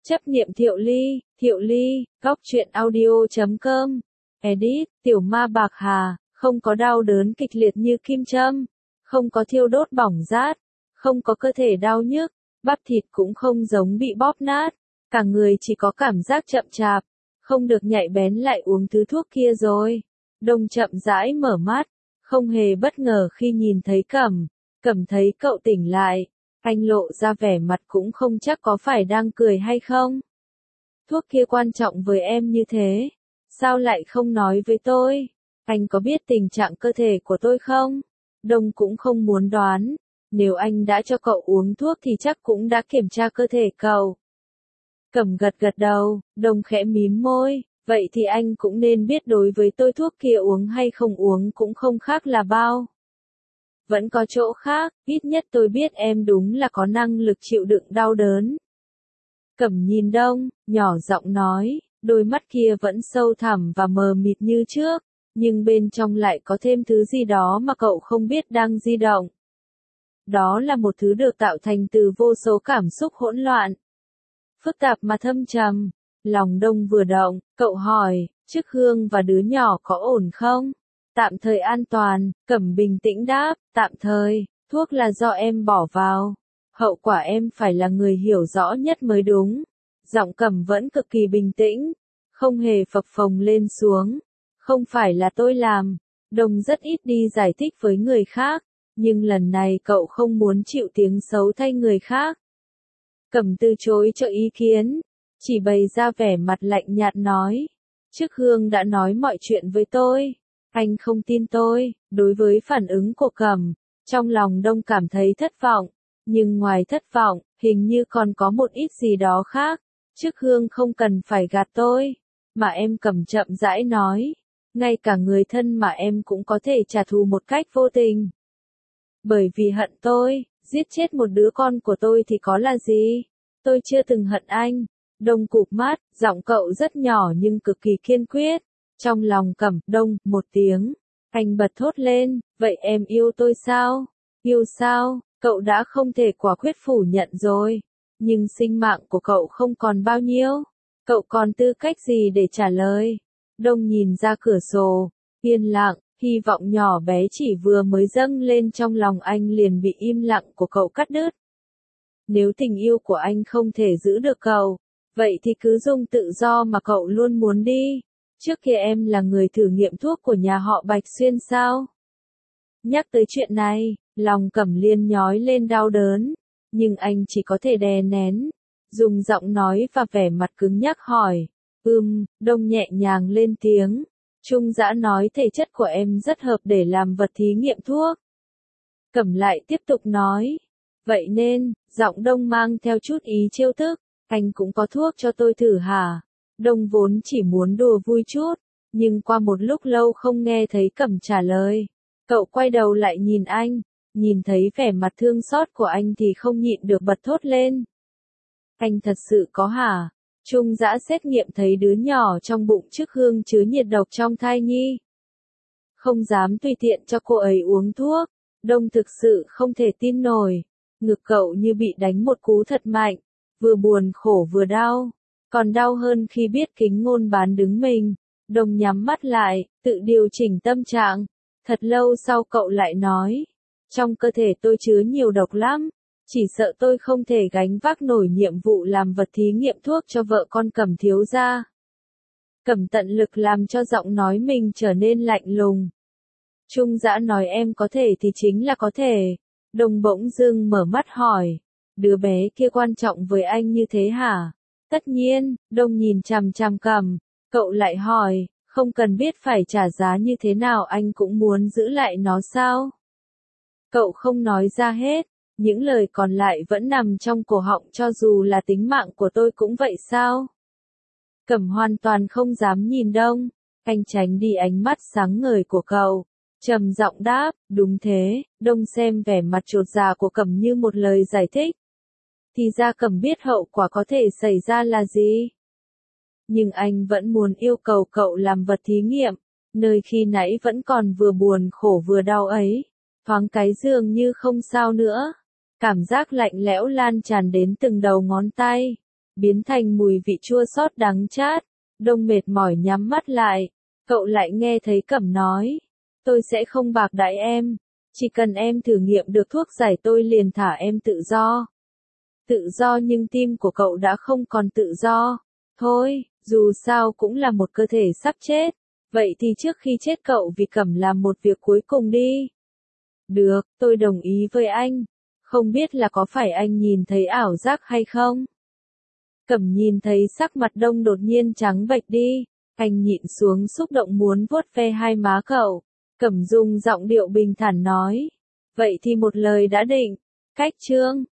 Chấp niệm Thiệu Ly, góc truyện audio.com. Edit, Tiểu Ma Bạc Hà, không có đau đớn kịch liệt như kim châm, không có thiêu đốt bỏng rát, không có cơ thể đau nhức, bắp thịt cũng không giống bị bóp nát, cả người chỉ có cảm giác chậm chạp, không được nhạy bén lại uống thứ thuốc kia rồi. Đông chậm rãi mở mắt, không hề bất ngờ khi nhìn thấy Cẩm thấy cậu tỉnh lại, anh lộ ra vẻ mặt cũng không chắc có phải đang cười hay không. Thuốc kia quan trọng với em như thế, sao lại không nói với tôi? Anh có biết tình trạng cơ thể của tôi không? Đông cũng không muốn đoán, nếu anh đã cho cậu uống thuốc thì chắc cũng đã kiểm tra cơ thể cậu. Cẩm gật đầu, Đông khẽ mím môi, vậy thì anh cũng nên biết đối với tôi thuốc kia uống hay không uống cũng không khác là bao. Vẫn có chỗ khác, ít nhất tôi biết em đúng là có năng lực chịu đựng đau đớn. Cẩm nhìn Đông, nhỏ giọng nói, đôi mắt kia vẫn sâu thẳm và mờ mịt như trước, nhưng bên trong lại có thêm thứ gì đó mà cậu không biết đang di động. Đó là một thứ được tạo thành từ vô số cảm xúc hỗn loạn, phức tạp mà thâm trầm. Lòng Đông vừa động, cậu hỏi, Trức Hương và đứa nhỏ có ổn không? Tạm thời an toàn, Cẩm bình tĩnh đáp, tạm thời, thuốc là do em bỏ vào. Hậu quả em phải là người hiểu rõ nhất mới đúng. Giọng Cẩm vẫn cực kỳ bình tĩnh, không hề phập phồng lên xuống. Không phải là tôi làm. Đông rất ít đi giải thích với người khác, nhưng lần này cậu không muốn chịu tiếng xấu thay người khác. Cẩm từ chối cho ý kiến, chỉ bày ra vẻ mặt lạnh nhạt nói. Trức Hương đã nói mọi chuyện với tôi. Anh không tin tôi. Đối với phản ứng của Cẩm, trong lòng Đông cảm thấy thất vọng. Nhưng ngoài thất vọng, hình như còn có một ít gì đó khác. Trức Hương không cần phải gạt tôi. Mà em Cẩm chậm rãi nói. Ngay cả người thân mà em cũng có thể trả thù một cách vô tình. Bởi vì hận tôi, giết chết một đứa con của tôi thì có là gì? Tôi chưa từng hận anh. Đông cụp mắt, giọng cậu rất nhỏ nhưng cực kỳ kiên quyết. Trong lòng Cẩm, Đông, một tiếng. Anh bật thốt lên, vậy em yêu tôi sao? Yêu sao? Cậu đã không thể quả quyết phủ nhận rồi. Nhưng sinh mạng của cậu không còn bao nhiêu. Cậu còn tư cách gì để trả lời? Đông nhìn ra cửa sổ, yên lặng, hy vọng nhỏ bé chỉ vừa mới dâng lên trong lòng anh liền bị im lặng của cậu cắt đứt. Nếu tình yêu của anh không thể giữ được cậu, vậy thì cứ dùng tự do mà cậu luôn muốn đi. Trước kia em là người thử nghiệm thuốc của nhà họ Bạch Xuyên sao? Nhắc tới chuyện này, lòng Cẩm Liên nhói lên đau đớn, nhưng anh chỉ có thể đè nén, dùng giọng nói và vẻ mặt cứng nhắc hỏi. Đông nhẹ nhàng lên tiếng. Trung Dã nói thể chất của em rất hợp để làm vật thí nghiệm thuốc. Cẩm lại tiếp tục nói. Vậy nên, giọng Đông mang theo chút ý trêu tức, anh cũng có thuốc cho tôi thử hả? Đông vốn chỉ muốn đùa vui chút, nhưng qua một lúc lâu không nghe thấy Cẩm trả lời. Cậu quay đầu lại nhìn anh, nhìn thấy vẻ mặt thương xót của anh thì không nhịn được bật thốt lên. Anh thật sự có hả? Trung Dã xét nghiệm thấy đứa nhỏ trong bụng Trức Hương chứa nhiệt độc trong thai nhi. Không dám tùy tiện cho cô ấy uống thuốc. Đông thực sự không thể tin nổi. Ngực cậu như bị đánh một cú thật mạnh, vừa buồn khổ vừa đau. Còn đau hơn khi biết Kính Ngôn bán đứng mình. Đông nhắm mắt lại, tự điều chỉnh tâm trạng. Thật lâu sau cậu lại nói. Trong cơ thể tôi chứa nhiều độc lắm. Chỉ sợ tôi không thể gánh vác nổi nhiệm vụ làm vật thí nghiệm thuốc cho vợ con Cẩm thiếu gia. Cẩm tận lực làm cho giọng nói mình trở nên lạnh lùng. Trung Dã nói em có thể thì chính là có thể. Đông bỗng dưng mở mắt hỏi. Đứa bé kia quan trọng với anh như thế hả? Tất nhiên, Đông nhìn chằm chằm Cẩm. Cậu lại hỏi, không cần biết phải trả giá như thế nào anh cũng muốn giữ lại nó sao? Cậu không nói ra hết. Những lời còn lại vẫn nằm trong cổ họng cho dù là tính mạng của tôi cũng vậy sao? Cẩm hoàn toàn không dám nhìn Đông. Anh tránh đi ánh mắt sáng ngời của cậu. Trầm giọng đáp, đúng thế. Đông xem vẻ mặt chột dạ của Cẩm như một lời giải thích. Thì ra Cẩm biết hậu quả có thể xảy ra là gì. Nhưng anh vẫn muốn yêu cầu cậu làm vật thí nghiệm. Nơi khi nãy vẫn còn vừa buồn khổ vừa đau ấy. Thoáng cái dường như không sao nữa. Cảm giác lạnh lẽo lan tràn đến từng đầu ngón tay. biến thành mùi vị chua xót đắng chát. Đông mệt mỏi nhắm mắt lại, cậu lại nghe thấy Cẩm nói, tôi sẽ không bạc đãi em, chỉ cần em thử nghiệm được thuốc giải tôi liền thả em tự do. Tự do, nhưng tim của cậu đã không còn tự do. Thôi, dù sao cũng là một cơ thể sắp chết, vậy thì trước khi chết cậu vì Cẩm làm một việc cuối cùng đi. Được, tôi đồng ý với anh. Không biết là có phải anh nhìn thấy ảo giác hay không? Cẩm nhìn thấy sắc mặt Đông đột nhiên trắng bệch đi, anh nhịn xuống xúc động muốn vuốt ve hai má cậu. Cẩm dùng giọng điệu bình thản nói, vậy thì một lời đã định, cách chương